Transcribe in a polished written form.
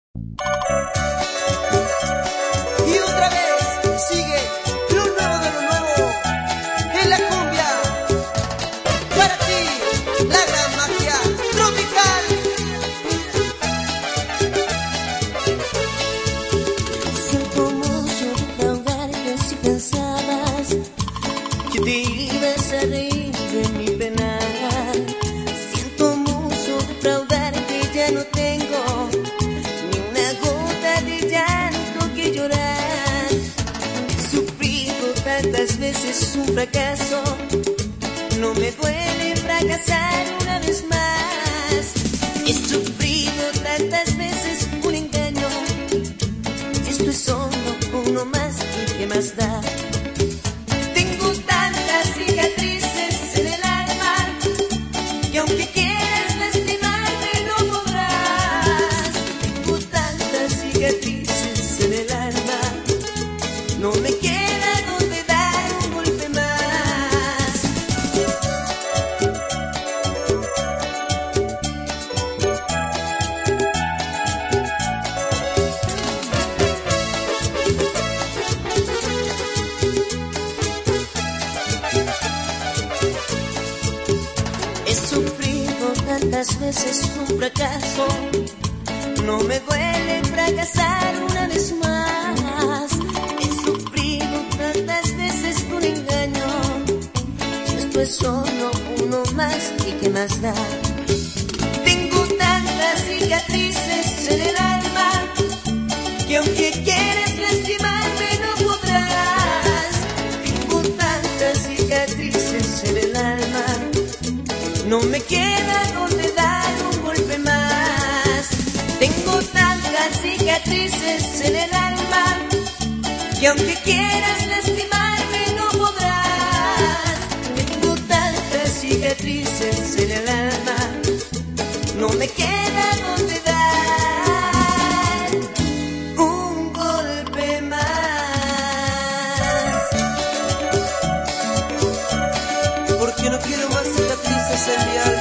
Y otra vez sigue lo nuevo de lo nuevo en la cumbia. Para ti, la gran magia tropical. Siento mucho defraudarte si pensabas que te ibas a reír de mi pena. Siento mucho defraudarte, ya no tengo ni una gota de llanto que llorar. He sufrido tantas veces un fracaso, no me duele fracasar una vez más. He sufrido tantas veces un engaño, esto es solo uno más, ¿y qué más da? Tengo tantas cicatrices en el alma que aunque quieras lastimarme no podrás. Tengo tantas cicatrices en el alma, no me queda donde dar un golpe más. He sufrido tantas veces un fracaso, no me duele fracasar una vez más. He sufrido tantas veces un engaño, esto es solo uno más, ¿y qué más da? Tengo tantas cicatrices en el alma que aunque quieras lastimarme no podrás. Tengo tantas cicatrices en el alma, no me queda donde dar un golpe más. Tengo tantas cicatrices en el alma que aunque quieras lastimarme no podrás. Tengo tantas cicatrices en el alma, no me queda donde dar un golpe más. Porque no quiero más cicatrices en mi alma.